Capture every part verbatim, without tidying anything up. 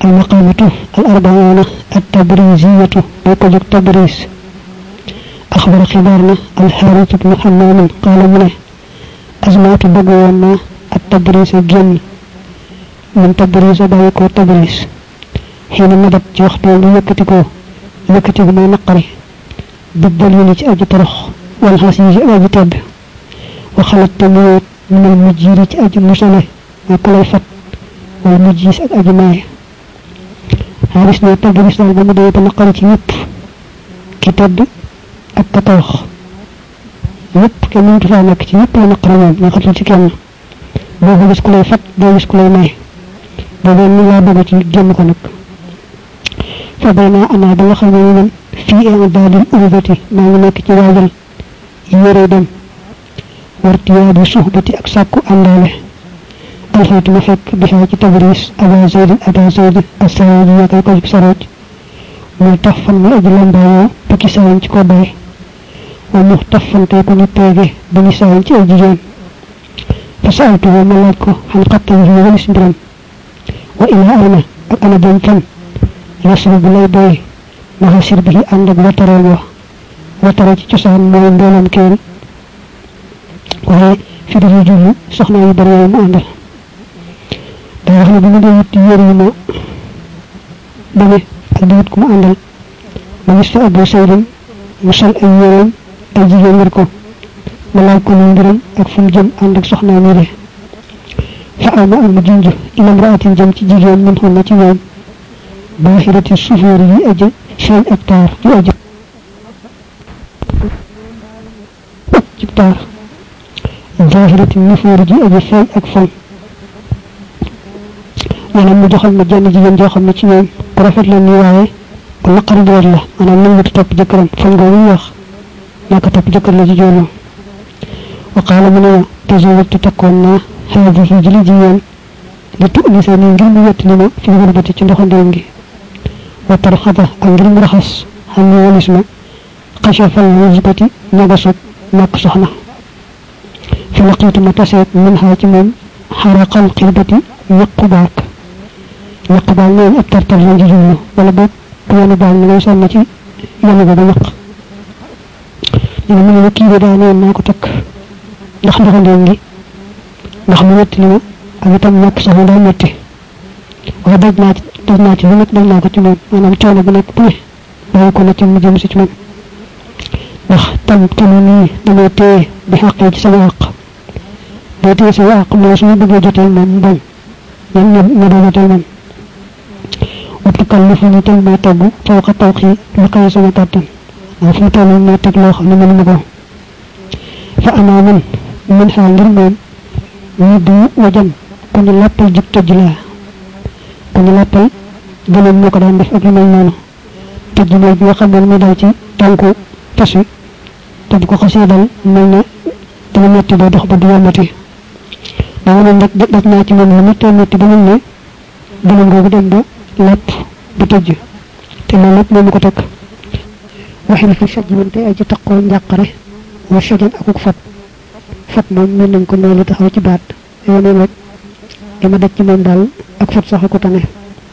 المقامة الأربعون التبريزية بيكوجك تبريز أخبر خبارنا الحارث بن حمام قال منه أزمات بقوانا التبريز الجن من تبريز بايكو تبريز حين مدت وقتين يكتكو يكتك ما نقري بالدليل أجي ترخ والحسيج أجي تب وخلت تموت من المجير أجي مسنة وكل فت والمجيس أجي ماي حارس ني تبريز دال بامو دي نقري ci ñepp ki tedd ak ka torox ñepp kenn mëntu fa nekk ci ñepp la naqari moom ñu xatul ci kenn boo ko gis ku lay fat doo gis ku lay may boobu ni laa bëgg ci génn ko nag fa bayna ana ba nga xam ne man fii i'dadil urbati maa ngi nekk ci waajal yére dem wartiyaadi suhbati ak sàkku àndaale alxaytu ma fekk bi xaa ci tabris aba zaydin aba zayd asaraaji ya koy ko ci saroj muy tax fan mu aji lambaayoo tukki saayin ci ko bay wa mu tafante ko ñu peege ba ñu saayin ci ay jigéen fa saaltu ma laaj ko xam xattan fi walis mbiram wa ila ayna ak ana dem fan yasru bu lay boy ma xasir bi ànd ak watare wa watare ci cosaan mooy mboolam keel waaye fi dafa julli soxna yu bari mu àndal daa wax ne bu mu dee wut yére yi ma dame ak di wut ku mu àndal ma gis fa abu saydin mu sol ay yéreem ay jigéen ngir ko ma laaj ko lu mbiram ak fu mu jëm ànd ak soxna mi de fa ama am mu junj ilam raatin jëm ci jigéen min xon na ci ñoom baaxirati sufuur yi aji feeñ ak taar yu aji ci taar baaxirati nufuur ji aji feeñ ak foñ maanaam mu joxal ma jenn jigéen joo xam ne ci ñoom ku rafet la ni waaye ku naqari doon la maanaam nan wut topp jëkkëram foñ googu wax naka topp jëkkër la ci joonu wa qaala mu ne ma tazawwajtu takkoon naa haadihi jili jigéen li tu'nisa ni ngir mu wettali ma fi gurbati ci ndoxandéem gi wa tarxaba ak ngir mu raxas xam ni walis ma xachafal wuzbati ñagasut nakk soxna fi laqiitu ma taseet min xaa ci moom xaraqal xirbati yëqu baak yëqu baak ñoom ab tartar la ci jublu wala boog ku yenu baal mi ngay sànni ci yenu ba ba ñaq ñu mu ne kii bi daa neen naa ko takk ndax ndoxandéem gi ndax mu wettali ma ak itam ñàkk soxna daa metti waaye daj naa ci daj naa ci lu nekk daj naa ko ci moom maanaam coono bu nekk bu ne bàyyi ko na ci mu jëm si ci moom ndax tam tamu nii damay téye bi xàqee ci sama àq boo téye sama àq mooy suñu bëggee joteel moom mu bañ ñan ña ña doo joteel moom wattukal lu fu ñu teg may togg fawqa tawxi lu kaw sama kàttan waaw fu mu toll may teg loo xam ne mënuma ko fa anaa man min xaa ngir moom ñu du wajan ku ñu lappal jib tëj laa ku ñu lappal gënoon moo ko daan def ak lu mel noonu tëj mooy bi nga xam ne mu dal ci tànku tas wi te bu ko xasee dal mel ne dana metti ba dox ba du yombati dama ne nag daj naa ci moom lu mettee metti ba mel ne gënoon googu dem ba lapp bu tëj te loolu lépp moom ko teg waxin fi saj man te ay ci taqoo njàqare wa sajan akuk fat fat moom mën nañ ko noonu taxaw ci baat yow ne rek dama daj ci moom daal ak fat sax ko tane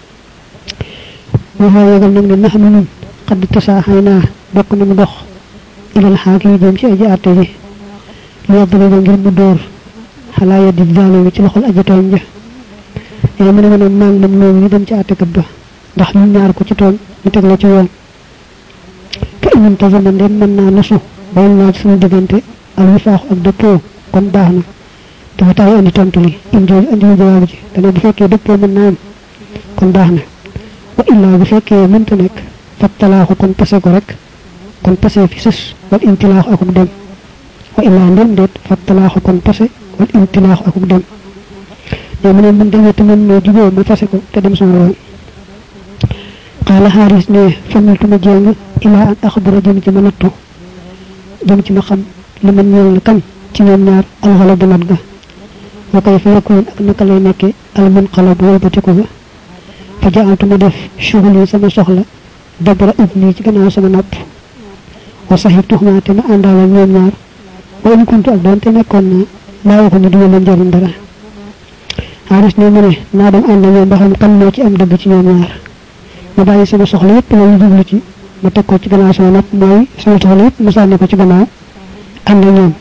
waxaa yegal nag ne nax nu nun xadd tasaaxay naa bokk nañu dox ilal xaak yi jëm ci aji àtte ji li yàddale ba ngir mu dóor xalaa yaddi zalimi ci loxol aji tooñ ja yow mu ne ma ne maa ngi moom noonu ñu dem ci àttekat ba ndax ñu ñaar ko ci tooñ ñu teg la ci yoon ka imun tasama ndeen mën naa nasu bayal naa ci suñu diggante al wifaaxu ak dëppoo kon baax na dafa taay andi tontu li indi andi jawaab ji dana bu fekkee dëppoo mën naa am kon baax na wa illaa bu fekkee mënta nekk fat talaaxu kon pase ko rek kon pase fi sës wal intilaaxu akuk dem wa illaa ndem déet fat talaaxu kon pase wal intilaaxu akuk dem yow mu ne mën demee te mën noo juboo ma pase ko te dem sama yoon xaala xaaris ne familtu ma jéng ilaa an axbara jëm ci ma nattu jëm ci ma xam li man ñeel na kan ci ñoom ñaar alxala bu mat ga wa kay fa yakun ak naka lay nekke al munqalab wëlbatiku ga fa jaaltu ma def shughul yi sama soxla dabara ubni ci gannaaw sama nopp wa sahibtuhuma te ma àndaale ñoom ñaar wa in kuntu ak doonte nekkoon naa laa waxu ne duma leen jariñ dara Haris ne mu ne naa dem ànd ñoom ba xam kan moo ci am dëgg ci ñoom ñaar ma bàyyi sama soxla yépp la ñu jublu ci ma teg ko ci gannaaw sama nopp mooy sama soxla yépp ma sànni ko ci gannaaw ànd ñoom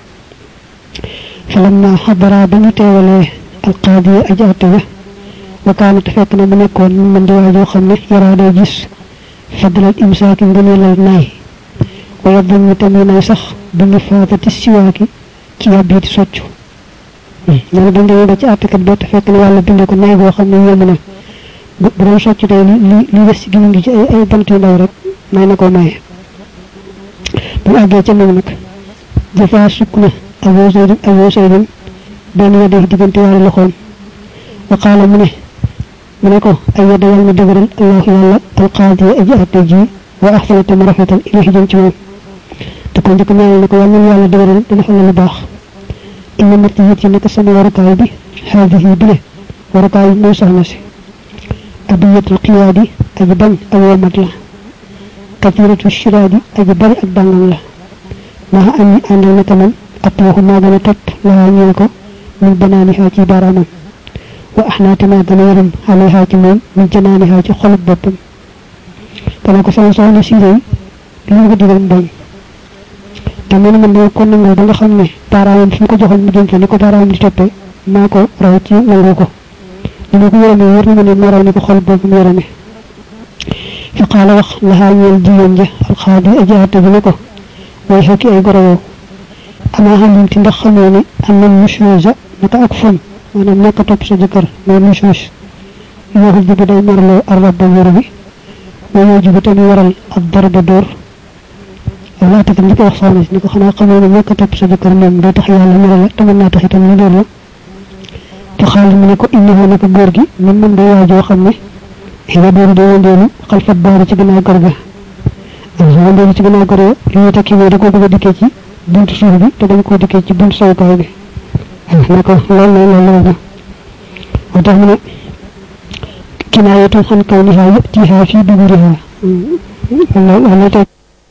falamma xadara ba ñu teewalee alqaadi aji atte ja wa kaanat fekk na mu nekkoon mu mën di waajoo xam ne yaraa day gis fadlal imsaaki ngëneelal naay wa yabban ñu tamit nay sax bu ñu faatati siwaaki ci yàbbiiti soccu ñene dañ demee ba ci àttekat ba te fekk ne yàlla bindee ko naay boo xam ne yomb na bu doon soccu tey li li des ci gën ngi ci ay ay bant yu ndaw rek may na ko maye bu àggee ca moom nag dafa sukk na Abu Zayd Abu Zayd benn ya def diggante yaari loxoom wa qaala mu ne mu ne ko ay yadda yàlla na dëgëral allahu yàlla alqaadi aji atte ji wa axsana te mu rafetal ilahi jëm ci moom te ko njëkk ñaanal ne ko yàlla na yàlla dëgëral te defal na lu baax inna marti yi ci nekk sama warukaay bi haadihi bile warukaay bi mooy soxna si abiyatul qiyaadi aji bañ ak womat la kathiratu shiraadi aji bari ak dàngam la maa am ñi àndal na tamam ab waxu maa gën a topp laa ñeel ko min banaanihaa ci baaraamam wa axnaate maa gën a yaram alayhaa ci moom min janaanihaa ci xolub boppam dana ko sama soxna si réy li nga ko digal mu bañ te mën man dama ko nangoo ba nga xam ne baaraamam fi mu ko joxoon mu jëm fa ni ko baaraamam di toppee maa ko raw ci nangu ko ni ma ko yërëmee wër na ma ne moo raw ni ko xolub boppam yërëmee fa qaala wax lahaa ñeel jigéen ja alxaadi aji atte bi ne ko way xekki ay gorowoo amaa xam ti ndax xamoo ne am na nushoosa naka ak fon maanaam nekk topp sa jëkkër mooy nushoos yoo xam jibu day marloo arrabba wéru bi moo yoo jibu tamit waral ak darba dóor wala attakat li ko wax soxna si ni ko xanaa xamoo ne nekk topp sa jëkkër moom day tax yàlla mara la te mën naa tax itam ñu dóor la te xaalis mu ne ko innahu naka góor gi man man day waajoo xam ne xiba dóoru day wandeelu xalfat baari ci gannaaw kër ga wandeelu ci gannaaw kër ga li ñu tekki mooy da koo bëgg a dikkee ci buntu suuf bi te dañ koo dikkee ci buntu sowukaay bi ne ko loolu la loolu la moo tax mu ne kinaayatun xan kawnihaa yatiihaa fii duburihaa loolu teg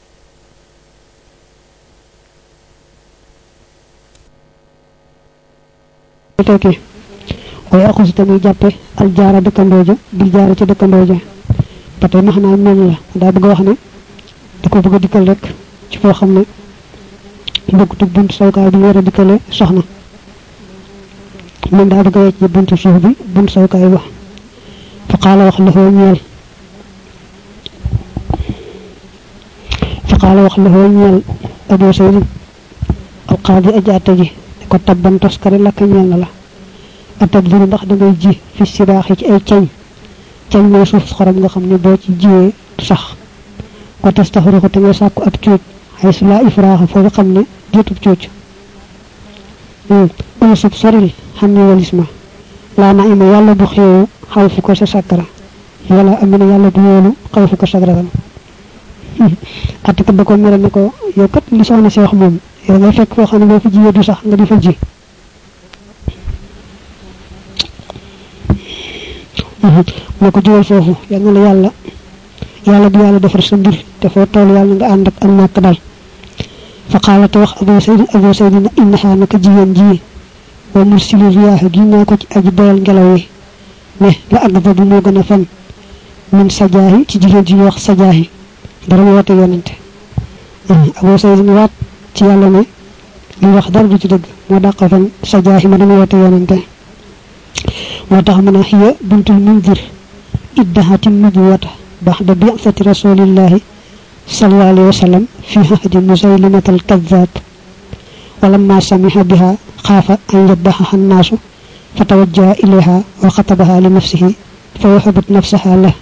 tekki waaye axusi tamit jàppe aljaara dëkkandoo ja bil jaara ca dëkkandoo ja ba tey max naa moom la daa bëgg a wax ne da ko bëgg a dikkal rek ci foo xam ne bokkut ak buntu sawkaay bi ñu war a dikkale soxna moom daa bëgg a wecc buntu suuf bi buntu sawkaay ba fa qaala wax la ñeel fa qaala wax la ñeel Abu Sayd alqaadi aji atte ji ko tabban toskare lakk ñeel na la atab dina ndax da ngay ji fi sibaax yi ci ay cañ cañ mooy suuf xorom nga xam ne boo ci jiwee sax ko tastaxuru ko te nga sàkku ab cuuj xay su laa ifraaxa foofu xam ne jotub cuuj un sub soril xam ne walis ma laa na ima yàlla bu xeewu xaw fu ko sa sakkara wala amina yàlla bu wóolu xaw fu ko sakraram attakat ba ko mere ne ko yow kat li soxna si wax moom yow ngay fekk foo xam ne boo fi jiwee du sax nga di fa ji moo ko jiwal foofu yal na la yàlla yàlla bu yàlla defar sa mbir te foo tool yàlla nga ànd ak am nàkk dal fa qaala te wax Abu Sayd Abu Sayd na innahaa naka jigéen ji wa mursilu riyaaha gi naa ko ci aji boyal ngelaw yi ne la agba bu moo gën a fan min sajaahi ci jigéen ji ñu wax sajaahi dara mu woote yonante Abu Sayd na waat ci yàlla ne li wax dara du ci dëgg moo dàq fan sajaahi ma dama woote yonante moo tax mu ne hiya bintul mundir iddahatin nubuwata baxda bi'sati rasulillahi sallallahu alayhi wa sallam fi ahdi musaylimata alkadab walamma samiha biha xaafa an yadbaxaha annaasu fa tawajjaha ilayha wa xatabaha li nafsihi fa wahabat nafsaha lah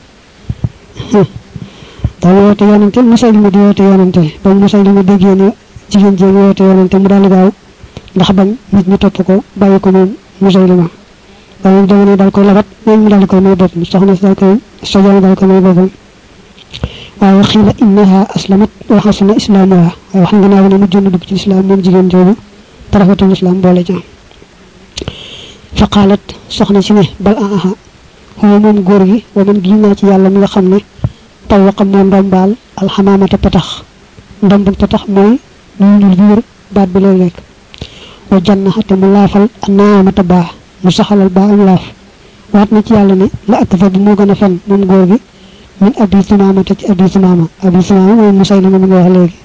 daal woote yonante musaylima di woote yonante ba musaylima déggee ne jigéen jéem woote yonante mu daal di gaaw ndax bañ nit ñi topp ko bàyyi ko moom musaylima waaye jamono daal koy labat moom mu daal koy may boppam soxna si daal koy sojoon daal koy may boppam waaye xiila innaha aslamat wa xasuna islaamuha waaye wax nga naa ne mujjoon na dugg ci lislaam moom jigéen jooju tarafatul lislaam boole ca fa qaalat soxna si ne bal aha huwa moom góor gi wa man giñ naa ci yàlla mi nga xam ne tawaqa moo ndombaal alxamaamata patax ndombul patax mooy ñu ñul bi wër baat bi lay lekk wa jannaha te mu laafal naamata baa mu saxalal baa am laaf waat na ci yàlla ne la akbar bi moo gën a fen moom góor gi min abi sumaama te ci abi sumaama abi sumaama mooy Musaylima mi nga wax léegi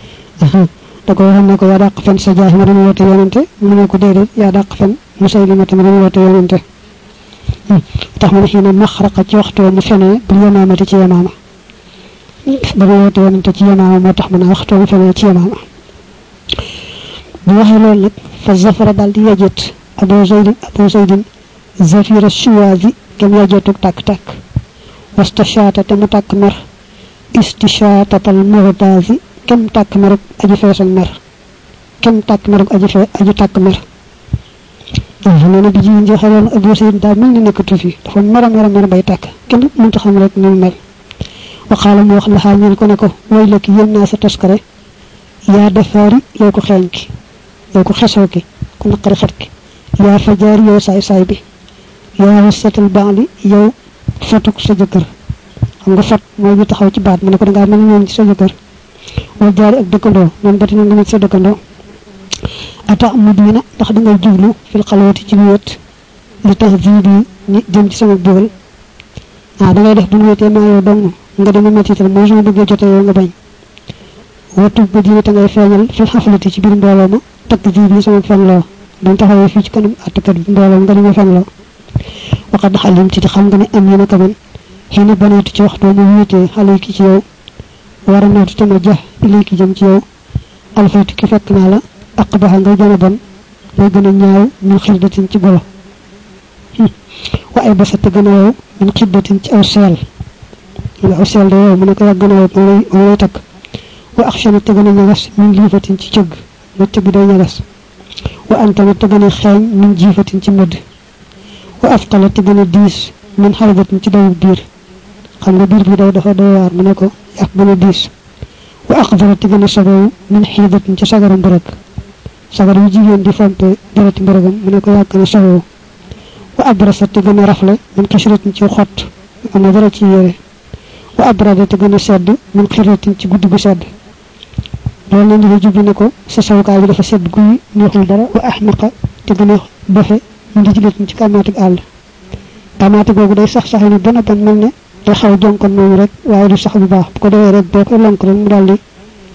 da ko waxoon ne ko yaa dàq fen sa jaay ma doon woote yonante mu ne ko déedéet yaa dàq fen Musaylima te ma doon woote yonante tax mu ne xii na maxraqa ci waxtu mu fenee bu yamaamati ci yamaama ba mu woote yonante ci yamaama moo tax mu ne waxtu mu fenee ci yamaama bu waxee loolu nag fa zafara daal di yajet Abu Zaydin Abu Zaydin zafira shiwazi kem yajetug tàkk-tàkk wastashaata te mu tàkk mer istishaatatal mughtazi kem tàkk merug aji feesal mer kem tàkk merug aji fee aji tàkk mer nee na bi jigéen ji xeloon Abu Zaydin daal mel ni nekkatu fi dafa mer a mer a mer bay tàkk kenn mënta xam rek ni mu mel waxaala mu wax laxaa ñeen ko ne ko way la ki yéen naa sa toskare yaa defaari yow ko xeeñ ki yow ko xesoo ki ku naqari xet ki yaa fajaar yow saay saay bi yaa wasatal baali yow fotuk sa jëkkër xam nga fot mooy ñu taxaw ci baat mu ne ko dangaa mel ñoom ci sa jëkkër wala jaari ak dëkkandoo ñoom bati na nga mel sa dëkkandoo ata mu diina ndax da ngay jublu fil xalwati ci wéet li tax ji bi ñi jëm ci sama bëggal ah da ngay def bu ñu wéetee maa yow dong nga dama mettital mooy su ma bëggee jotee yow nga bañ watu ba diina te ngay feeñal fil xaflati ci biir mbooloo ma takk ji bi sama fenloo dañ taxawee fii ci kanam àttekat bi mbooloo nga dama fenloo waxat xalim ci xam nga ne am yéen a ko man xëy na baneetu ci waxtu mu wéetee xale ki ci yow war a nootu te ma jax ilay ki jëm ci yow alfaytu ki fekk naa la ak baxa nga gën a bon ngay gën a ñaaw min xiddatin ci golo wa ay basa te gën a yow min xiddatin ci aw seel nga aw seel da yow mu ne ko yàgg gën a yow moo lay moo lay takk wa axshana te gën a ñagas min liifatin ci cëgg nga cëgg day ñagas wa antama te gën a xeeñ min jiifatin ci mëdd wa afqala te gën a diis min xalabatin ci dawub biir xam nga biir bi daw dafa doy waar mu ne ko ak gën a diis wa aqdara te gën a sagowu min xiidatin ci sagaru mbërëg sagar yu jigéen di fompe dereti mbërëgam mu ne ko yàgg gën a sagowu wa abrasa te gën a rafle min xisratin ci xott am na dara ci yére wa abrada te gën a sedd min xiratin ci guddi gu sedd loolu la ñu jublu ne ko sa sawukaay bi dafa sedd guy neexul dara wa ahmaqa te gën a dofe min rijlatin ci kàmmaatig àll kàmmaati googu day sax saxe ni bon a bon mel ne day xaw jonkon noonu rek waaye du sax bu baax bu ko defee rek boo koy lonk rek mu daal di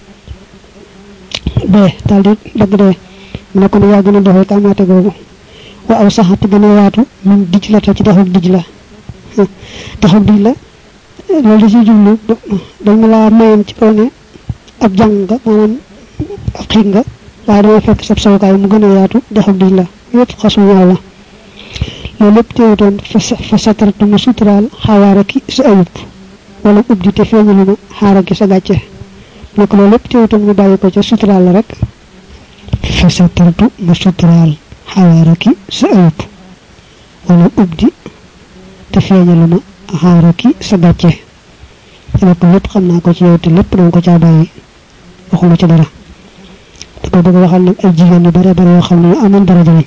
dee daal di dagg dee mu ne ko ne yaa gën a doxee kàmmaati googu wa aw sax te gën a yaatu min dij la te ci dexug dij la dexug dij la loolu da ciy jublu dañ ma laa mayoon ci kaw ne ab jàng nga maanaam ab xiig nga waaye dama fekk sab sawukaay mu gën a yaatu dexug dij la yëpp xasu ñaaw la loolu lépp teewutoon fa satartu ma suturaal xawaara ki sa ayub wala ubdi te feeñalu ma xaara ki sa gàcce nekk loolu lépp teewutoon mu bàyyi ko ca suturaal la rek fa satartu ma suturaal xawaara ki sa ayub wala ubdi te feeñalu ma xaara ki sa gàcce nekk lépp xam naa ko ci yow te lépp danga ko caa bàyyi waxuma ci dara da ko bëgg waxal nag ay jigéen yu bare bare yoo xam ne amoon dara jëriñ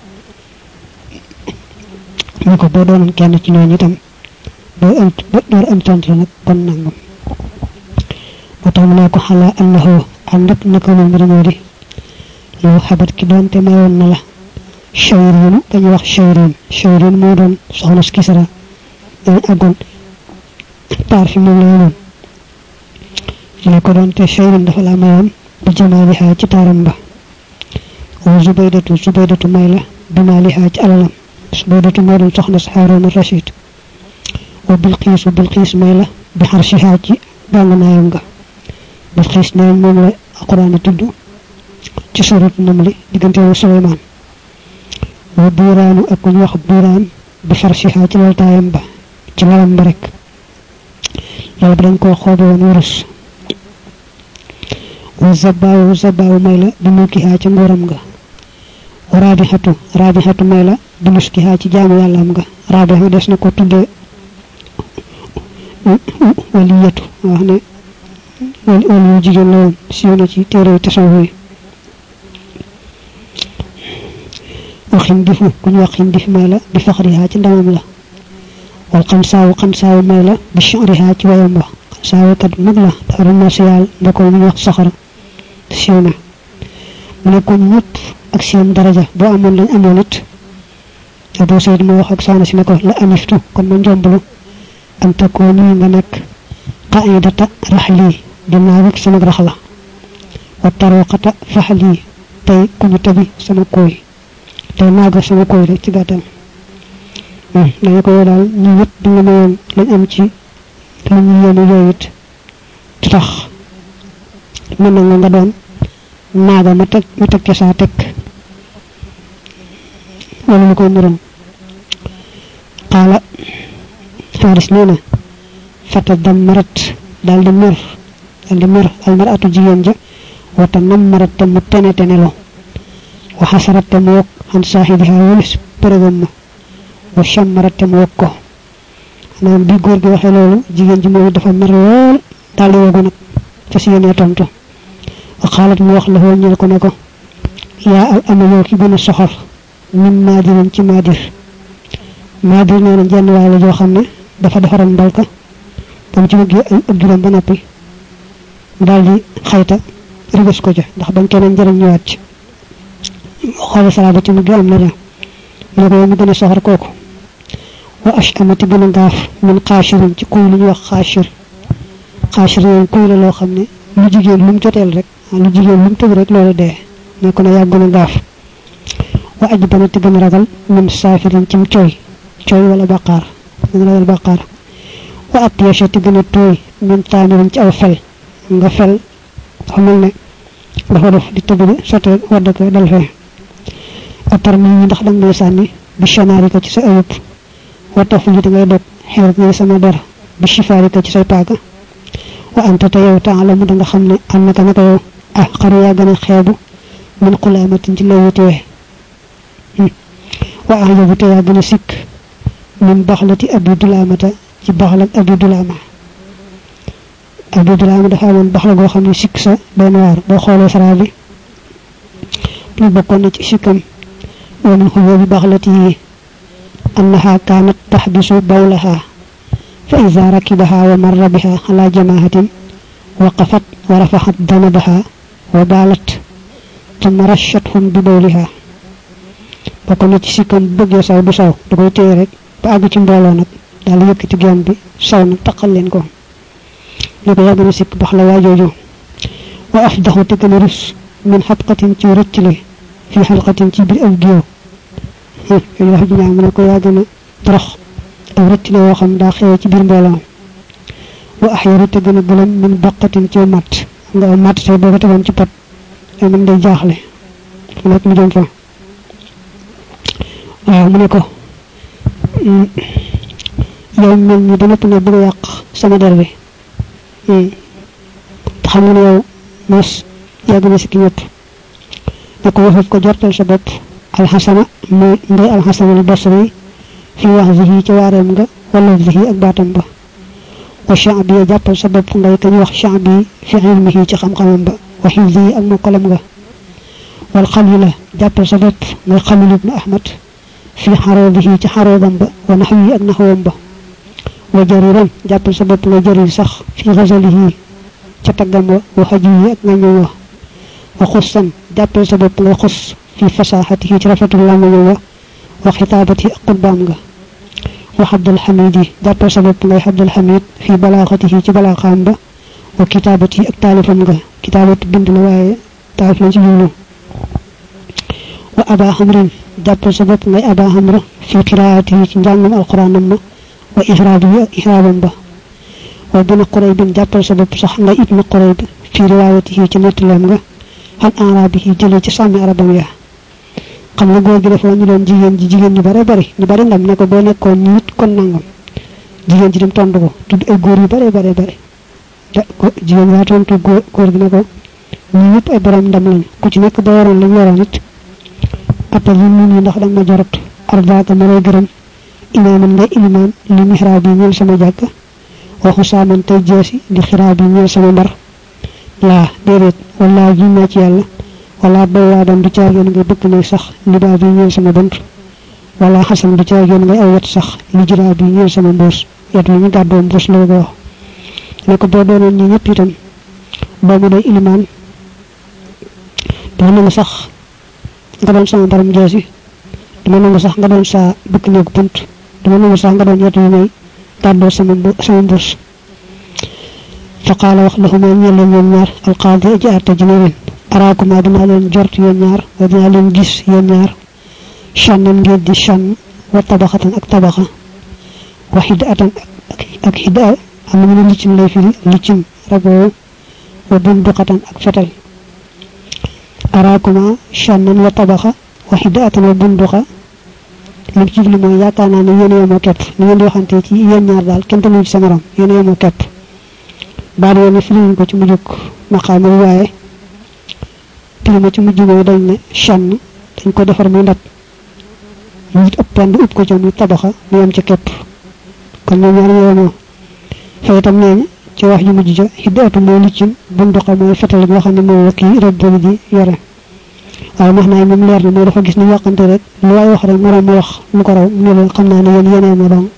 ñu ko boo doonoon kenn ci ñooñu itam doo am door am tontu nag kon nangam moo tax mu ne ko xalaa annahu ànd ak naka mu mbir moo di yow xabat ki doonte mayoon na la Shawrin dañuy wax Shawrin Shawrin moo doon soxna si Kisra dañu àggoon taar fi moom la yemoon mu ne ko doonte Shawrin dafa la mayoon bi jamaaliha ci taaram ba wa Zubaydatu Zubaydatu may la bi maaliha ci alalam Zubaydatu moo doon soxna si Haaruna Rashid wa Bilqiis Bilqiis may la bi xarshiha ci bànganaayam nga Bilqiis ne moom la Alxuraan tudd ci suuratu Namli diggante wu Suleymaan wa buuraanu ak ku ñu wax buuraan bi farshiha ci laltaayam ba ci lalam ba rek loolu bi dañ koo xoobe woon wurus wa zabaawu zabaawu may la bi mulkiha ci nguuram nga wa raabixatu raabixatu may la bi nuskiha ci jaamu yàllaam nga raabixu des na ko tuddee waliyatu wax ne wali wali jigéen la woon siiw na ci téere tasawuf yi waxin difu ku ñu wax xin dif may la bi faxriha ci ndamam la wal xansaawu xansaawu may la bi chanriha ci wayam ba xansaawu kat mag la dafa doon marsiyaal ndako ñu wax soxara siiw na mu ne ko ñëpp ak seen daraja boo amoon lañ amoon it Abu Sayd mo wax ak soxna si ne ko la aniftu kon ma njomblu am takkooni nga nekk qaidata rahli dinaa rek sama raxla wa taruqata fahli tay ku ñu tabi sama koy tay naaga sama koy rek ci gàttal dañu ko daal ñu ñëpp du nga mayoon lañ am ci lu ñu yéene yooyu it tax mën na nga nga doon naaga ma teg ma teg ci saa teg wala lu koy nuram qaala faris nee na fata dam marat daal di mer daal di mer al maratu jigéen ja wata nam marat te mu tene tenelo wa xasarat te mu wokk an saaxibiha wulis përëgam ma wa chammarat te mu wokk ko naan bi góor gi waxee loolu jigéen ji moom dafa mer lool daal di wogu nag fa si yéenee tontu wa xaalat mu wax la woo ñeel ko ne ko yaa al ama yow ki gën a soxor min maadirin ci maadir maadir nee na jenn waay la joo xam ne dafa defaroon mbalka ba mu ci bëggee ay ëpp juróom ba noppi daal di xayta rëgës ko ca ndax bañ keneen njëriñ ñëwaat ci xoole salaa ba ci mujj am na ja mu ne ko yow mu gën a soxor kooku wa ashamati gën a gaaf min xaashirin ci kuy lu ñuy wax xaashir xaashir yooyu kuy la loo xam ne lu jigéen lu mu joteel rek lu jigéen lu mu tëg rek loolu dee ne ko ne yaa gën a gaaf wa ajbana te gën a ragal min saafirin cim cooy cooy wala baqaar gën a ragal baqaar wa atiyasha te gën a tooy min taamirin ci aw fel nga fel xamul ne dafa def di tëgg bi sotte wadd ko dal fee atar mi ñi ndax dang may sànni bi chanaarika ci sa ayub wa taf li ngay dog xeer ngay sama der bi chifaarika ci say paaka wa anta te yow taalamu da nga xam ne am naka naka yow ah xaru yaa gën a xeebu min xulaamatin ci lawutee wa ajabu te yaa gën a sikk min baxlati abi dulaamata ci baxlak abi dulaama abi dulaama dafa amoon baxla goo xam ne sikk sa doon waar boo xoolee saraa bi lu bokkoon na ci sikkam wa min xuyóobi baxlati yi annaha kaanat taxbisu bawlaha fa ida rakibaha wa marra biha ala jamaahatin waqafat wa rafaxat danabaha wa baalat tumma rashathum bi bawliha bokkoon na ci sikkam bu bëggee saw du saw da koy téye rek ba àgg ci mbooloo nag daal di yëkkati géem bi saw nag taqal leen ko ne ko yaa gën a sikk bax la waa jooju wa afdaxu te gën a rus min xabqatin ci rëccale fi xalqatin ci biir aw géew yooyu wax ji ñaa mu ne ko yaa gën a torox aw rëccale woo xam daa xewee ci biir mbooloo wa axyaru te gën a gëlam min baqatin ci matt nga aw matt tey boo ko tegoon ci pot ay mën day jaaxle fu nekk mu jëm fa waaw mu ne ko yow mel ni ba nëpp ne bëgg a yàq sama der bi te xam nga ne yow mos yaa gën a sikki ñëpp ne ko waxut ko jortal sa bopp alxasana muy ndey alxasana al basri fi wax zihi ca waareem nga wala zihi ak baatam ba wa shaabi ya jàppal sa bopp ngay kañ wax shaabi fi ilmihi ci xam-xamam ba wa xifdihi ak mokkalam nga wal xalila jàppal sa bopp ngay xalil ibnu ahmad fi xaroodihi ci xaroodam ba wa naxwi ak naxwam ba wa jariran jàppal sa bopp nga jarir sax fi xasalihi ca taggam wa wa xajiyi ak ngañam wa wa xussan jàppal sa bopp nga xus fi fasaxatihi ci rafetul lamañam wa wa xitaabatihi ak xutbaam nga wa xabdul xamid yi jàppal sa bopp ngay xabdul xamid fi balaaxatihi ci balaaxaam ba wa kitaabatihi ak taalifam nga kitaabatu bind la waaye taalif lañ ci jublu wa aba xamrin jàppal sa bopp ngay aba xamra fi qiraatihi ci njàngam alquranam ma wa ixraabihi ak ixraabam ba wa bina quraybin jàppal sa bopp sax ngay ibnu qurayb fi riwaayatihi ci nettaleem nga an arabihi jëlee ci sàmmi arabam ya xam nga góor gi dafa ñu doon jigéen ji jigéen ñu bare bari ñu bari ndam ne ko boo nekkoon ñu nit kon nangam jigéen ji dem tontu ko tudd ay góor yu bare bare bari da ko jigéen yaa tontu góor gi ne ko ñu ñëpp ay borom ndam lañ ku ci nekk boo waroon lañ waroon it appel yi nun yi ndax danga ma jorot ardaaka ma lay gërëm imaaman ngay ilimaan li mihraab yi ñeel sama jàkk waxu saaman tey jeesi di xiraab yi ñeel sama mbar laa déedéet wallaa ji naa ci yàlla wala bawaadam du caageen ngay bëgg nay sax li baa bi ñeel sama bant wala xasan du caageen ngay aw yet sax li jiraa bi ñeel sama mbuus yet wi ñu gàddoo mbuus la ko wax ne ko boo doonoon ñi ñëpp itam boo mu doy ilimaan doo na nga sax nga doon sama baram jeesi dama nangu sax nga doon saa bëkk néegu bunt dama nangu sax nga doon yetu yu may tàddoo sama sama mburs fa qaala wax lahuma ñeel leen ñoom ñaar alqaadi aji àtte ji ne leen araakuma dinaa leen jort yéen ñaar wa dinaa leen gis yéen ñaar shannan ngeen di shann wa tabaxatan ak tabaxa wa xidatan ak xida am na ñu ne liccim lay firi liccim raboo wa bunduqatan ak fetal araakuma shannan wa tabaxa wa xidatan wa bunduqa lim ci jublu mooy yaakaar naa ne yéen yemoo kepp ni ngeen di waxante ci yéen ñaar daal kenn tamit ci sa morom yéen yemoo kepp baal yoon fi lañ ko ci mujjug maqaama waaye pilima ci mujj mooy dañ ne shann dañ ko defar muy ndab ñu ëpp pend upp ko ci muy tabaxa mu yem ci kepp kon ñoom ñaar yemoo fa itam nee ci wax ju mujj ja xiddaatu mooy liccim bunduqa mooy fetal nga xam ne moom la kii rëbb ji yore waaye wax naa moom leer na mooy dafa gis ni waxante rek lu waay wax rek moroom mu wax lu ko raw mu ne xam naa ne yéen yenee ma doon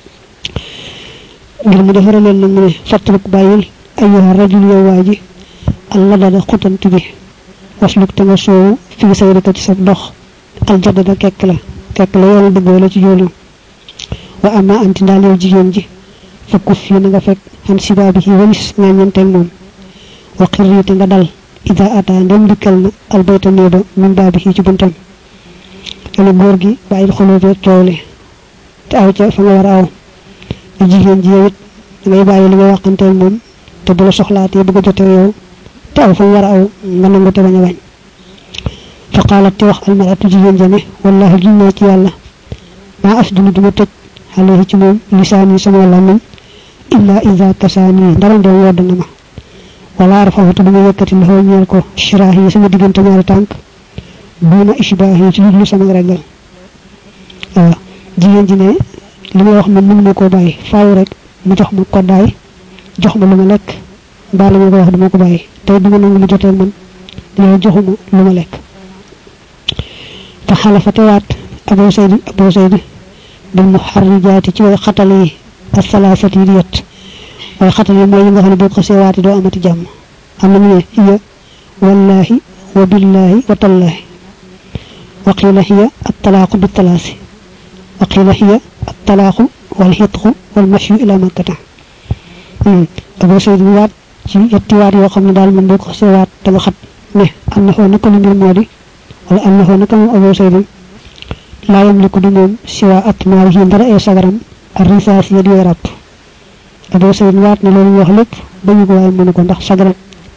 ngir mu defara leen nag mu ne fattaluk bàyyil ayyuha rajul yow waa ji alla dada xutant bi wasluk te nga soowu fii sayrika ci sa dox aljadada kekk la kekk la yoonu dëggoo la ci joolu wa ama anti ndaal yow jigéen ji fa kuf fii na nga fekk xan sibaabi yi walis nga ñanteeg moom wa xirriite nga dal ida ata ndem dikkal na albayta néeba min baabi yi ci buntam ene góor gi bàyyil xolóobee coow li te aw ca fa nga war a aw te jigéen ji yow it dangay bàyyi li nga waxanteel moom te bu la soxlaatee bëgg a jotee yow te aw fa mu war a aw nga nangu te bañ a bañ fa qaalat te wax almaratu jigéen ja ne wallahi giñ naa ci yàlla maa afdulu duma tëj alayhi ci moom lisaani sama làmmiñ illa ida kasaani ndara ndeem wodd na ma wala rafawatu duma yëkkati loxo ñeel ko shiraax yi sama diggante ñaari tànk duuna ishbaax yi ci ludlu sama reggal waaw jigéen ji ne li ma wax man mënu ma koo bàyyi faaw rek mu jox ma koddaay jox ma lu ma lekk mbaa la ma ko wax dama ko bàyyi tey duma nangu mu jotee man dina joxuma lu ma lekk fa xalafa tewaat Abu Sayd Abu Sayd bil muharrijaati ci way xatal yi asalaasati yi di yet way xatal yi mooy yi nga xam ne boo ko seewaati doo amati jàmm am na mu ne hiya wallahi wa billahi wa tallahi wa qila hiya at-talaaqu bi talaasi wa qila hiya at-talaaqu wal hitqu wal mashyu ila makkata Abu Sayd bi waat ci yetti waat yoo xam ne daal moom boo ko seewaat da nga xat ne am na foo naka lu mbir moo di wala am na foo naka moom Abu Sayd laa yamliku du moom siwa atmaar yi ndara ay sagaram ak risaas yi di ràpp Abu Sayd waat na loolu wax lépp bañu ko waaye mënu ko ndax sagaram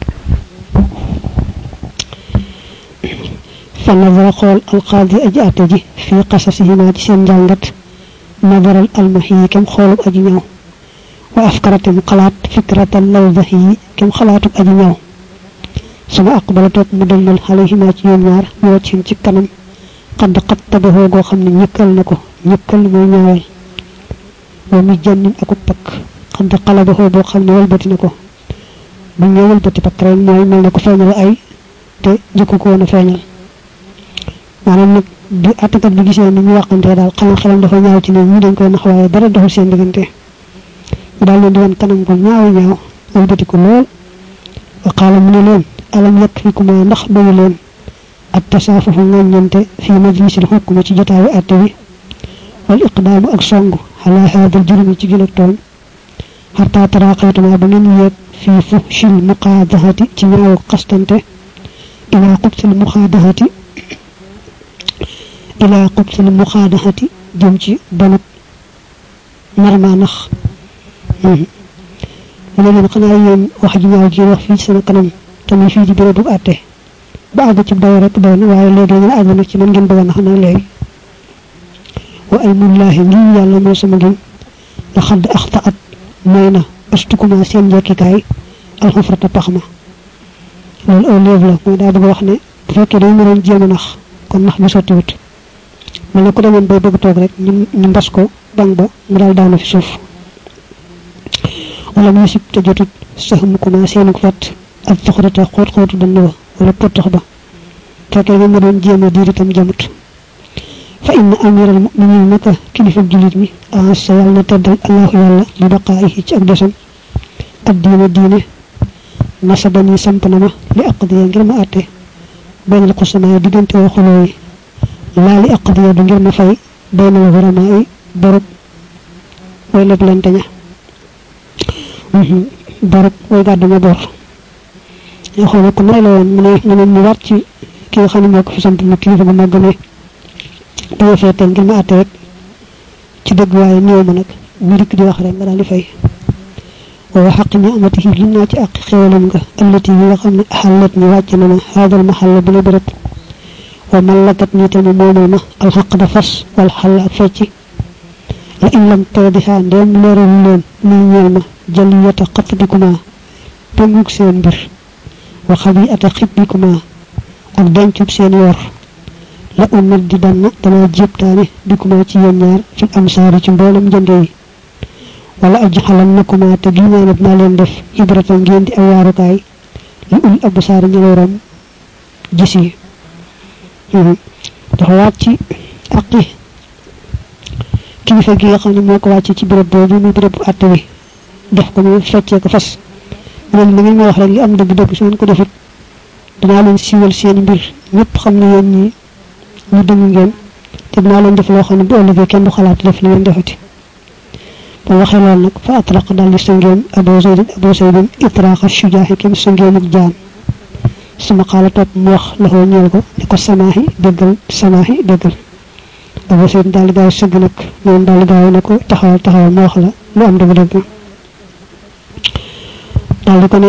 fa nazara xool alqaadi aji àtte ji fii qasasihima ci seen njàngat nazaral almahi yi kem xoolub aji ñëw wa afkaratem xalaat fikratal lawdahi yi kem xalaatub aji ñëw sama aqbala toog mu dëlmal alayhima ci ñoom ñaar ñu wàccin ci kanam xadd xat tabahoo goo xam ne ñëkkal na ko ñëkkal mooy ñaawal wa mi jannin akub pakk xadd xalabahoo boo xam ne walbati na ko bu ñëw walbati pakk rek mooy mel na ko feeñal ay te jëkku ko woon a feeñal maanaam nag bi attakat bi gisee ni ñu waxantee daal xanaa xelam dafa ñaaw ci ne ñi dañ koy nax waaye dara doxul seen diggante mu daal leen di woon kanam ko ñaaw ñaaw walbati ko lool wa qaala mu ne leen alam yakfikuma ndax doyu leen ak tasaafufu ngaññante fi majlisil xukma ci jotaayu àtte bi wal iqdaamu ak songu ala haadal jurmi ci gilak tooñ xataa taraqaytuma ba ngeen yeeg fii fuhshil muqaadahati ci ñaawu xastante ilaa qubsil muqaadahati ilaa qubsil muqaadahati jëm ci banut narmaa nax mu ne leen xanaa yéen wax ji ñaaw ji wax fii ci sama kanam tamit fii ci bérébu àtte ba àgg ci daw rek doy na waaye léegi ngeen àgg nag ci man ngeen bëgg a nax nag léegi wa aymullahi ngi yàlla moo sama ngeen la xadd axtaat mooy na ustukuma seen njekkikaay alxufrata pax ma loolu au lieu la mooy daa bëgg wax ne bu fekkee dañu mënoon jéem a nax kon nax bi sottiwut mel ne ku demoon bay bëgg toog rek ñu ñu mbas ko bang ba mu daal daanu fi suuf wala mu sib te jotut saxmukuma seenuk fat ak soxrata xóot xóotu dënd ba wala pottax ba fekkee nga ma doon jéem a diir itam jamut fa inna amiral muminin naka kilifa julit mi ahassa yàlla na teddal allahu yàlla li baqaayihi ci ak desam ak diine diine nasabani samp na ma li aqdiya ngir ma àtte baynal xusamaa diggante wa xuloo yi la li aqdiya du ngir ma fay bayna warama ay borop way lepp lente ña borop way gaddu ma bor yo xol ko nay la won mu ne ñu ñu wat ci ki nga xamne moko fi sant mu kilifa bu magane do fetal ngir ma atte rek ci deug waye ñew ma nak ñu dik di wax rek nga dal di fay wa haqqi ni'matihi linna ci ak xewalam nga allati nga xamne halat ni wacc na ma hadal mahalla bi la wa malakat ni tan moomul ma al haqq da fas wal hal ak fecci la in lam tawdiha ndem leeral leen ni ñeel ma jaliyata qatdikuma penguk seen bir wa khabi'ata khibikuma ak dencub seen yor la ummat di dan dama jeptane dikuma ci yeen ñaar fi am saari ci mbolam jënde yi wala ajhalanakuma te giñana na leen def ibratan ngeen di ay warukay li ul absar ñëworam gisi dafa wacc aqi kilifa gi nga xamne moko wacc ci bërepp bobu mu bërepp atté wi def ko mu feccé ko fas ñen li ngeen wax rek li am deug deug suñu ko defut dina leen siwal seen mbir ñepp xamne yeen ñi ñu deug ngeen te dina leen def lo xamne bu ëllëgé kenn du xalaat def li ngeen defati ba waxe lool nak fa atlaq dal li sangeen abu zayd abu zayd itraqa shujahi kim sangeen ak jaan suma xala top mu wax la ho ñeel ko ni ko samahi deggal samahi deggal abu zayd dal gaaw sëgg nak ñoom dal gaaw nako taxawal taxawal mu wax la lu am dëgg dëgg dal ko ne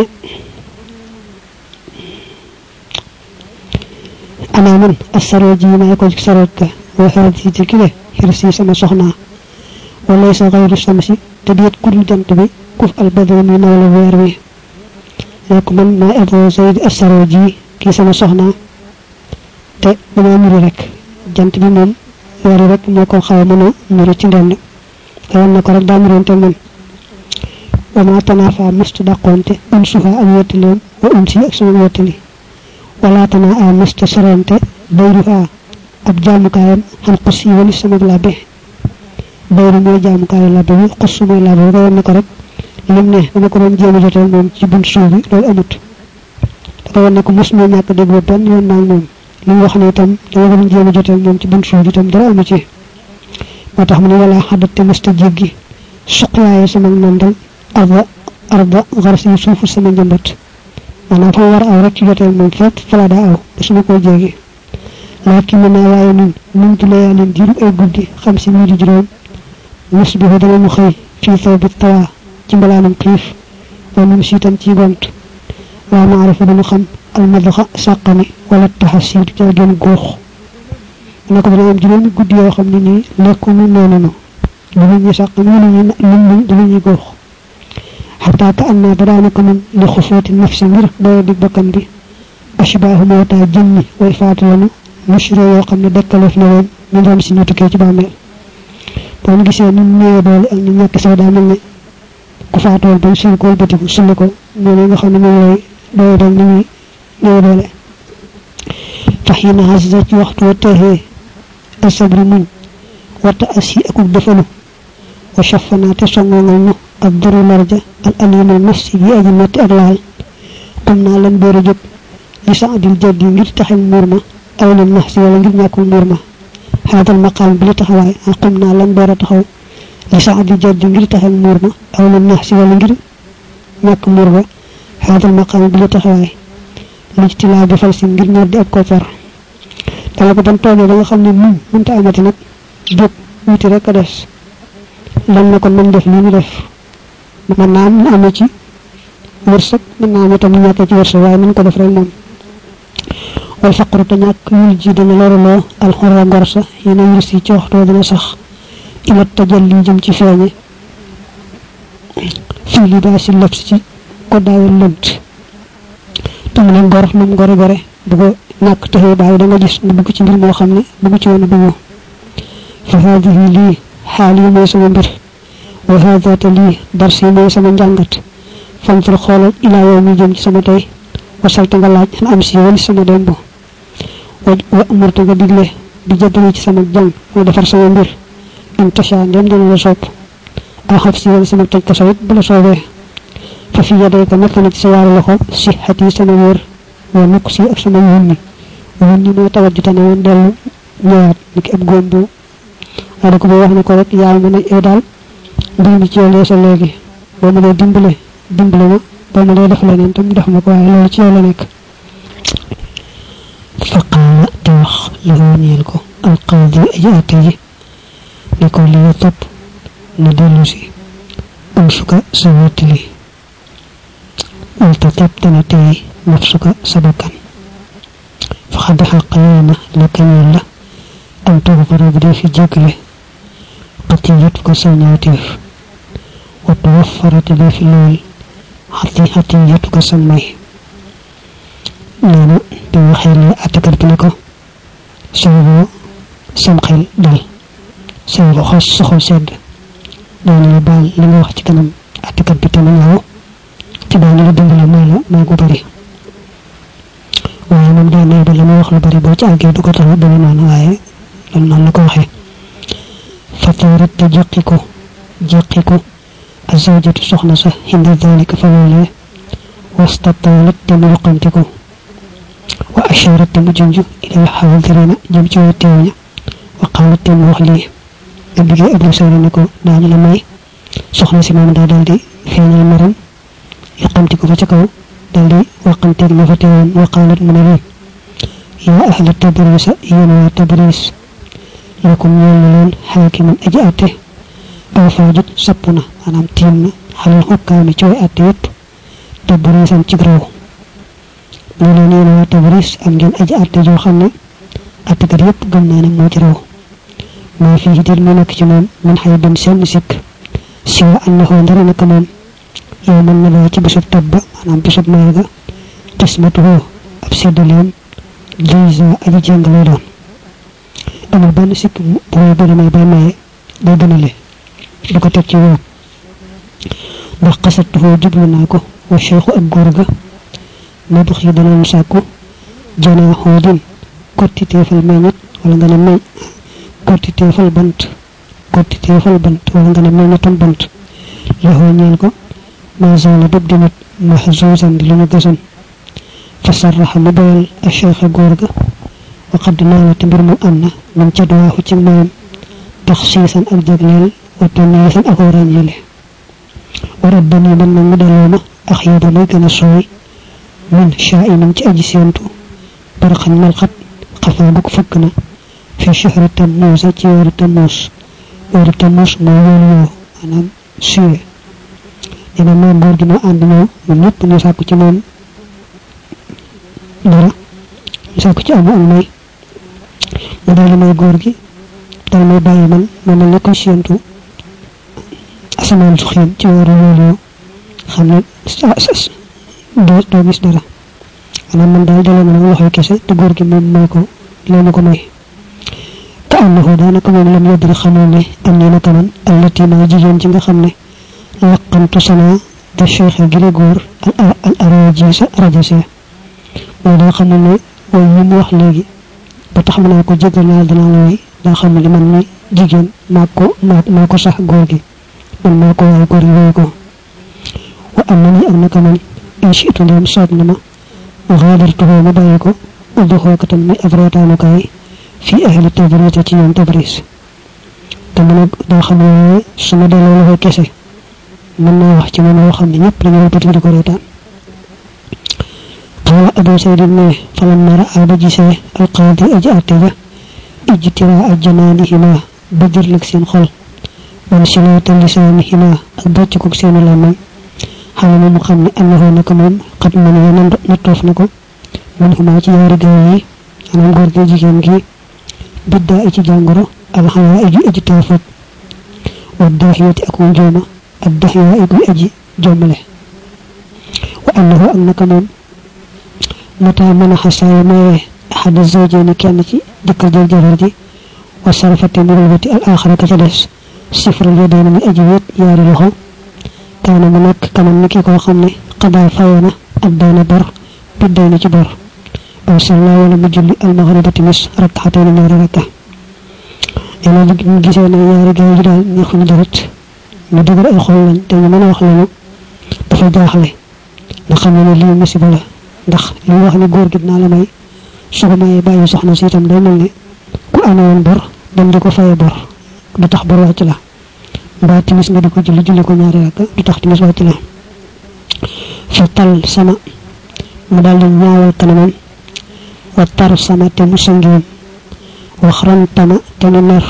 ana man assaroji ma ko ci sarota wa hadi ci kile hirsi sama soxna wala sa ghayru shamsi te diet kul jant bi kuf al badru min wala weer wi nek man ma abu zayd assaroji ki sama soxna te dama muri rek jant bi mom weer rek moko xaw mëna muri ci ndend xaw na ko rek da muronte man wa ma tanafa mustu daqonte un suha ak wettilen wa un si ak sama wettili wala tana a mustu sorante bayruha ab jamukayam han qasi wali sama labbe bayru moy jamukay labbe wi qassu moy labbe ko won ko rek lim ne dama ko don jëmu jotal mom ci bunt suuf bi lol amut dafa won ko musmu ñak deglu ben yon nak mom li wax ne tam dama don jëmu jotal mom ci bunt suuf bi tam dara amu ci motax mu ne wala hadat mustajigi suqwaye sama nandal arba arba garsi suufu sama njambat mana fa war aw rek ci jotal mom fet fala da aw suma ko jegi lakin na waye ñun ñu ci layalen diru ay guddi xam ci ñu di juroom musbihu dana mu xey ci saw bi tawa ci mbalanam klif wa ñu ci tam ci gont wa ma'rifa dana xam al madha saqani wala tahsid ci gën gox nako dana am juroom guddi yo xamni ni lekku ñu nonu ñu ñu saq ñu ñu ñu ñu ñu gox hatta ka anna badana ko min li khufati nafsi ngir do di bakkan bi ashbahu mawta jinni way fatulanu mushro yo xamne dekkalef na won ñu doon ci ñu tuké ci bamel bo ñu gisé ñu ñëw doole ak ñu ñak sa da melni ku faatol ba ci ko bëti ko sulli ko mo nga xamne mo lay do do ñu ñëw doole fahina hazza ci waxtu tahe asabru min wa ta'asi ak defalu wa shafana ta songo ñu ak duru marja al alim al nafsi bi ajmati ak laal kumna lan boora jop li sa'dil jaddi ngir taxal murma aw lam nahsi wala ngir ñakku murma هذا المقام بلا تخواي قمنا لن بورا تخو لسعد جد ngir taxal murma aw lam nahsi wala ngir ñak murba هذا المقام بلا تخواي lijtila bi fal ci ngir ñor di ak ko far dala ko dan toge da nga xamni mu munta amati nak jog wuti rek dess lan na ko man def ni ñu def man na am ci wërsak man na am tam ñaka ci wërsak way man ko def rek mom wal faqru ta ñak ñu ji dañu lorolo al khurra gorsa yena yirsi ci waxto dina sax ila tajalli jëm ci feñe fi li da ci lepp ci ko daawul lënt tam leen gor num gore gore bu ko ñak taxé baay da nga gis mu bëgg ci mbir mo xamne bëgg ci wona bëgg fa hadihi li hali mo sama mbir wa hadha tali darsi mo sama jangat fam fil xolal ila yawmi jëm ci sama tay wasalta nga laaj am ci woni sama dembo wa amurtu nga digle di jëddal ci sama jang mo defar sama mbir am tasha ndem dina la sopp a xaf ci woni sama tej ko sawit bu la soobé fa fi yaday ko nekk na ci sa waru loxo sihhati sama wër wa nuksi ak sama yoni woni mo tawajjuta na won delu ñëwaat ni ki ab góom bu ada ko wax ni ko rek yaay mëna yow daal mbir mi ci yow leesa léegi boo ma dee dimbale dimbale ma boo ma dee def leneen tam def ma ko waaye loolu ci yow la nekk faqaala te wax lahu ñeel ko alqaadi aji atte ji ni ko li topp na dellu si amsuka sa wettili waltatib dana tey nafsuka sa bakkan فقد حقنا لكن الله أن تغفر بدي في جاكله قتيتك سناتيف وتوفرت لي في الليل حتي حتيتك سمي نانا بوخيل أتكرت لك سوى سمخيل دال سوى خاص سخو سد داني بال لما وقت كنم أتكرت تنمو تباني لدنبال مالا ما قبري waaye moom day nay ba la muy wax lu bari boo ci àggee du ko tax dana naan waaye loolu noonu la ko waxee fatarat te jeqiku jeqiku azawjatu soxna sa hinda dalika fa loolee wastatalat te mu yuqamtiku wa asharat te mu junj ila xaadirina jëm ci way teew ña wa qaalat te mu wax lii abigee abou sawra ne ko daanu la may soxna si moom daa daldi feeñal maram yuqamtiku fa ca kaw daldi waqanteeg ma fa teewoon waqaalat mu ne leen yaa ahla tabriis yéen waa tabriis lakum ñeel na leen xaakiman aji atte aw faajut sapp na maanaam tiim na xalal xukkaami ci way atte yépp tabriisan ci raw mu leen yéen waa tabriis am ngeen aji atte joo xam ne attekat yépp gëm naa ne moo ci raw maa fii dir mu nekk ci moom man xay ban seen sikk siwa annahu ndara naka moom yow man na laa ci bisub tabba maanaam bisub mayaga qismatuhu ab séddaleem lisa aji jàng lay doon amul benn sikk bu may bëri may bay maye day gënale du ko teg ci yoon ndax xasatuhu jublu naa ko wa cheikhu ak góor ga ma dux yi danañ sàkku janaa xoodin kotti teefal meññet wala nga ne meñ kotti teefal bant kotti teefal bant wala nga ne meññetum bant laxoo ñeel ko ما زال بدنت محزوزا لنقصا فصرح مبال الشيخ غورغا وقد نالت برم أن من جدواه تمام تخصيصا الجبليل وتمييزا أغوران يلي وربني من من مدلوما أخيض ليكنا سوي من شائي من تأجسينتو برخا ملخط قفابك فكنا في شهر تموز جيور تموز ور تموز ما يوليو أنا سوي ina moom góor gi moo ànd ñëw ñun ñëpp ñu sàkku ci moom dara ñu sàkku ci amu am may mu daal di may góor gi dal may bàyyi man ma mel ne ko séentu asamaan su xiin ci weeru yoolu xam ne doo doo gis dara maanaam man daal delloo ma nag loxoy kese te góor gi moom may ko loolu ko may ka annahu daanaka moom lam yadri xamoon ne am ne naka man allati ma jigéen ci nga xam ne لقنت سنة الشيخ غريغور الأراجيس رجسي ودا خمنا ويم wax legi ba tax mëna ko jégal na dana way da xam li man ni jigen mako mako sax góor gi man mako way góor yi ko wa amani annaka man inshitu lam sabna ma ghadirtu ma bayiko udhu ko tam mi afratanu kay fi ahli tabriz ci ñoom tabriz te mëna da xam ne suma delo la kesse من wax ci mom lo xamni ñepp dañu bëti di ko reetaan qala abu sayyid ibn falamma ra'a bajisa alqadi ajatiya ijtira ajnanihima bajir lak seen xol wal silata lisanihima ak bocc ko seen lamay xamna mu xamni annahu naka mom qad man yana natof nako man huma ci yari gaay yi anam gor gi jigen gi bidda ci jangoro al hawaiji ijtafat wa dahiyati akun joma الدحياء يقول أجي جمله وأنه أنك من متى منح سايمه أحد الزوجين كانت ذكر جرجرتي وصرفت مرغة الآخرة كجلس صفر اليدين من أجويت يار له كان منك كمن نكي كو خمني قضى فاينا أدان بر بدين جبر أو صلى ولا مجل المغرب تمس ركعتين من ركعة إلى جيسنا يار جاي نخن درت ñu dëgër ay xol lañ te ñu mëna wax lañu dafa jaaxle nga xam ne li musiba la ndax li wax ni góor gi dina la may su ko may bàyyi soxna si itam day mel ne ku amoon bor dem di ko fay bor du tax bor wàcc la mbaa timis nga di ko julli julli ko ñaari rakka du tax timis wàcc la fa tal sama mu daal di ñaawal kanamam wa tar sama te mu sangiwam waxran tama te mu ner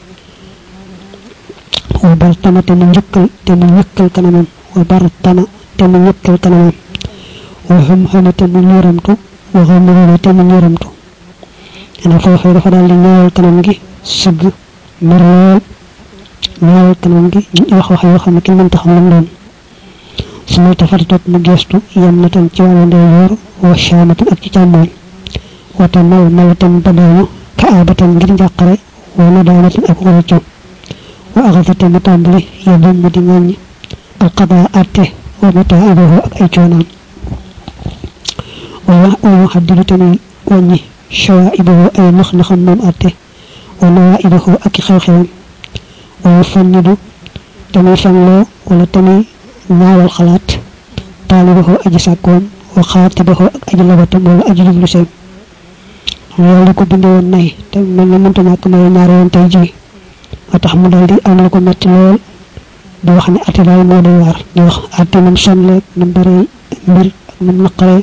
wa bar tama te mu njëkkal te mu ñëkkal kanamam wa bar tama te mu ñëkkal kanamam wa xam xama te mu ñëramtu wa xam xama te mu ñëramtu ene foofee dafa daal di ñaawal kanam gi sëgg mer lool ñaawal kanam gi wax wax yoo xam ne kenn mënta xam lam doon su ma tafati topp mu gestu yam na tan ci wàllu ndeyjoor wa shaamatan ak ci càmmooñ wata mal malatan badaañu ka aabatan ngir njàqare wa nadaamatan ak xuriccu wa axafate mu tàmbali yadum mu di ŋàññ alqadaa atte wa mataa'ibahu ak ay coonaam wa yuhaddidu tamit wàññi shawaa'ibahu ay nax naxam moom atte wa nawaa'ibahu ak xew-xewam wa yufannidu tamit fanloo wala tamit ñaawal xalaat taalibahu aji sàkkoom wa xaatibahu ak aji labatam wala aji jublu seen loolu ko bindee woon nay te mel na mënta ñàkk may ñaari yoon tey ji a tax mu daal di am la ko metti lool di wax ne ati daal moo doy waar di wax ati nam sonleeg nam bare mbir ak nam naqaree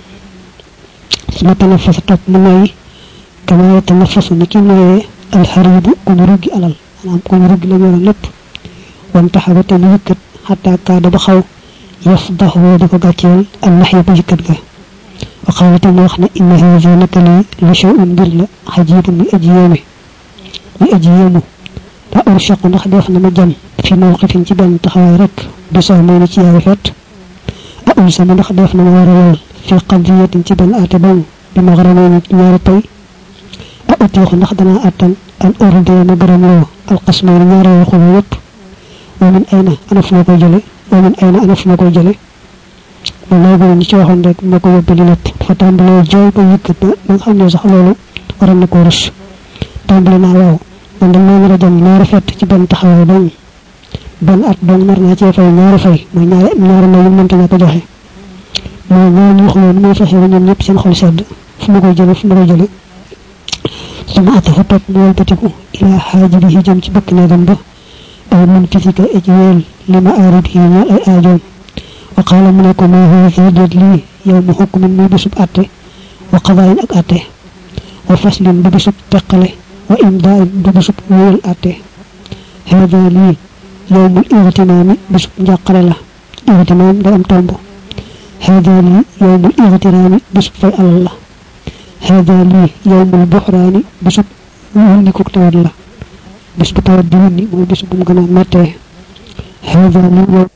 suma tanafasa topp mu noy kama yatanafasu ni ki noyee alxaribu ku ñu ruggi alal maanaam ku ñu ruggi la ñoroon lépp wan taxaba te mu yëkkat xataa kaada ba xaw yaf dax woo di ko gàcceel al nax yi ba yëkkat ga wa xaala te mu wax ne inna haza naka lii la shay'un mbir la xajiibun muy aji yéeme muy aji yéemu la urshaqu ndax def na ma jam fi mawqifin ci benn taxawaay rek du sax may na ci yaay fet a ulsama ndax def na ma war a wal fi qadiyatin ci benn aate boobu bi ma xaramee ni ñaari pay a utiixu ndax danaa attan an ordee ma gërëm loo alqasmayni ñaari yoo xulu yépp wa min ayna ana fu ma koy jële wa min ayna ana fu ma koy jële man lay gën ñi ci waxoon rek ma ko yóbbe li net dafa tàmbalee jooy ba yëkkat ba ba nga xam ne sax loolu waroon na koo rus tàmbale naa waaw man dañ moo nar a jëm ñaari fett ci benn taxawaay dong benn at dong nar naa cee fay ñaari fay mooy ñaari ñaari may yu mënta ñaa ko joxe mooy ñoo ñu xuloo nu may fexe ba ñoom ñëpp seen xol sedd fu ma koy jële fu ma koy jële suma ate fa topp mu walbatiku ilaa xaajibihi jëm ci bëkk neegam ba aw mun kisika e ci wéel li ma aarit yi ñaal ay aajoom wa qaala mu ne ko maa huwa fii déet lii yow mu xukmin muy bisub atte wa qadaayin ak atte wa faslin du bisub teqale wa imdaayin du bisub wéyal atte haada lii yowmul igtinaami bisub njàqare la igtinaam day am tomb haada lii yowmul igtiraami bisub fay alal la haada lii yowmul buxraani bisub wunni ko tawat la bis bu tawat di wunni mooy bis bu mu gën a mettee haada lii yow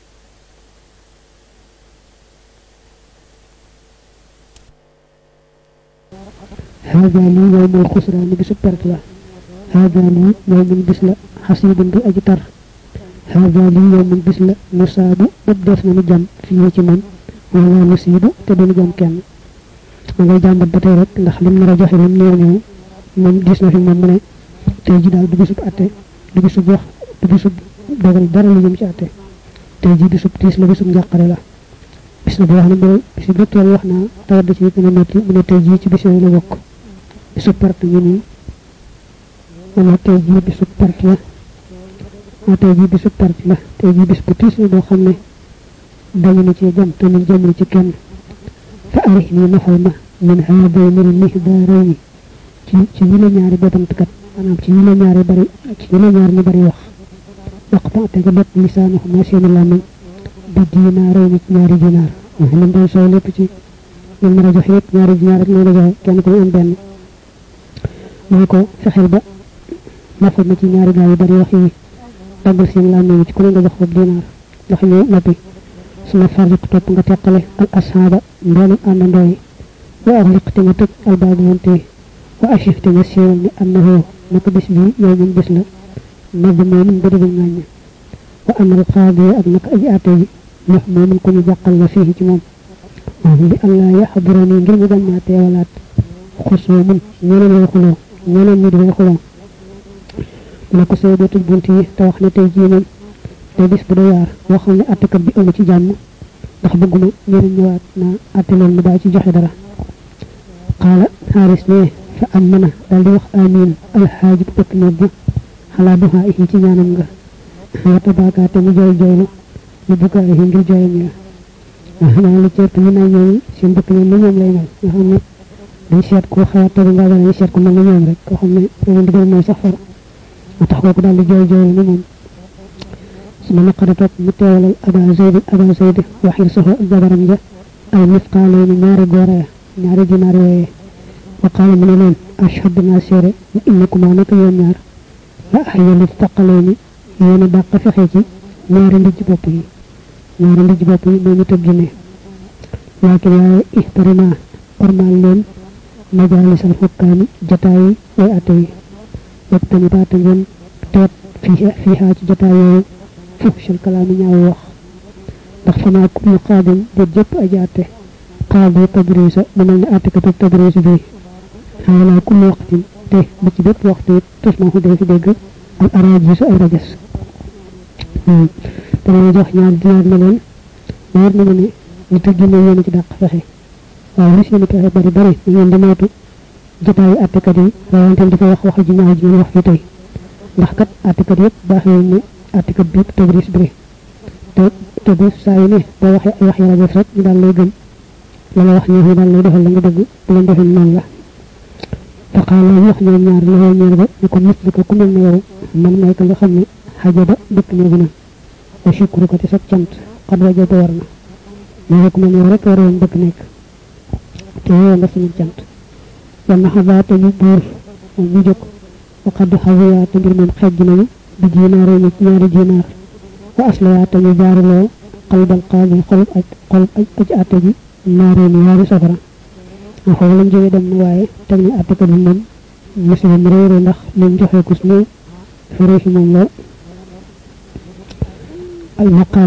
هذا لي يوم الخسران بسب برتلا هذا لي يوم البسل حسيب بأجتر هذا لي يوم البسل نصاب بدفنا نجم فيه من ولا نصيب تدون جم كان ما جام بدتي رك ndax lim na joxe lim neew neew mom gis na fi mom ne tay ji dal du bisub até du bisub wax du bisub dogal dara lu jëm ci até tay ji bisub tis la bisub njaqare la bis na wax na bo bisub docteur wax na tawad ci gëna metti mu ne tay ji ci bisé la bokk bisu perte yi nii wala tey jii bisu perte la ah tey jii bisu perte la tey jii bis bu tiis la boo xam ne dañu na ci jëm te ñu jëm ci kenn fa arix nii naxal ma min haadayni l-mihdaarayni ci ci ñu la ñaari bébantkat maanaam ci ñu la ñaari bari ci ñu la ñaari ñu bari wax waqta te nga dot lisaanahuma seeni làmmiñ bi diinaarayni ci ñaari dinaar wax lim doon soow lépp ci ñu mën a jox yëpp ñaari dinaar rek lay la joxe kenn ku am benn mooy ko fexeel ba nafal na ci ñaari gaa yu bari wax yi daggal seen làmmiñ ci ku ne nga jox ko dinaar wax ñu noppi suma farriq topp nga teqale al ashaaba mboolem àndandoo yi wa axliq te nga tëj albaab wante wa ashif te nga siiwal ne annahu naka bis bi yow mun bis la mag moomun ba dëgg ngàññ wa amal xaadi ak naka aji aate yi ndax moomun ko ñu jàqal la fii ci moom bi allah yaxdurani ngir mu bañ maa teewalaat xusoo mun ñeneen way xuloo ñeneen ñi di way xuloo mu ne ko soo dee tëj bunt yi te wax ne tey jii moom day bis bu doy waar boo xam ne attekat bi amu ci jàmm ndax bëgguma ñeneen ñëwaat naa atte leen mu daa ci joxe dara qaala xaaris ne fa amana dal di wax amin al hajib tek nobbu xala duha ihi ci ñaanam nga wata baakaate mu joy joylu ñu buka ihi ngir joyam ya xana lu ciert ñu nay ñoom seen dëkk ñoom ñoom lay mel nga xam ne dañ seet ko xawaate nga dañ seet ko mel ñoom rek ko xam ne dañ digal mooy sax far tax kooku daal di joy joylu ni moom suma naqara topp mu teewalal aba zayd aba zayd waxir soxo ak jabaram ja al mifqalayni ñaari goore ñaari dinaar yooye wa qaala mu ne leen ashhadu naa seere innakuma naka yéen ñaar la ahyali taqalayni yéen a dàq fexe ci ñaari ndijj bopp yi ñaari ndijj bopp yi moo ñu tëb jinne laakin waaye ihtarima ormaal leen majaalisal xukkaani jataay way atte yi wag tamit baata ngeen teet fiihaa ci jataay yooyu fuhshal kalaami ñaaw wax ndax fama kullu qaadin de jëpp aji atte qaadi tabrisa mu mel ne attekatu tabris bi xaala kullu waqtin te ba ci bépp waxtu it tus ma xudee fi dégg al arajisu ay rajas dama jox ñaar dinaar ne leen wóor na ma ne ñu tëggi ne yéen ci dàq fexe waaye lu seeni pexe bari bari da ngeen di moytu jotaayu attekat yi waaye dafa wax wax ji ñaaw ji ngeen wax fi tey ndax kat attekat yëpp baaxee ne attekat bi tabris bi te tabris saa yu ne boo waxee ay wax yi rajas rek ñu daal lay gëm la la wax ñoo ñu daal lay defal la nga bëgg bu leen defee noonu la faqaala ñu wax ñoom ñaar la ñaar ba ñu ko misli ko ku mel ne yow man mooy ka nga xam ne xajaba dëkk ñoo bi na wa shukru ko ci sa cant xad wajaba war na ñoo ko mel yow rek war woon dëkk nekk te yow nga suñu cant wanna xabaate ñu buur moom ñu jóg wa xaddu xawiyaate ngir moom xejj nañu bi jinaare ñu ci ñaari jinaar wa aslayaate ñu jaaruloo qalbal qaadi xolub aj xolub aj aj atte ji naaree ni yaari safara nga xool lañ jógee dem na waaye teg na attekat bi moom musiba mu réere ndax liñ joxee kus néew dafa réefi moom lool al maqaam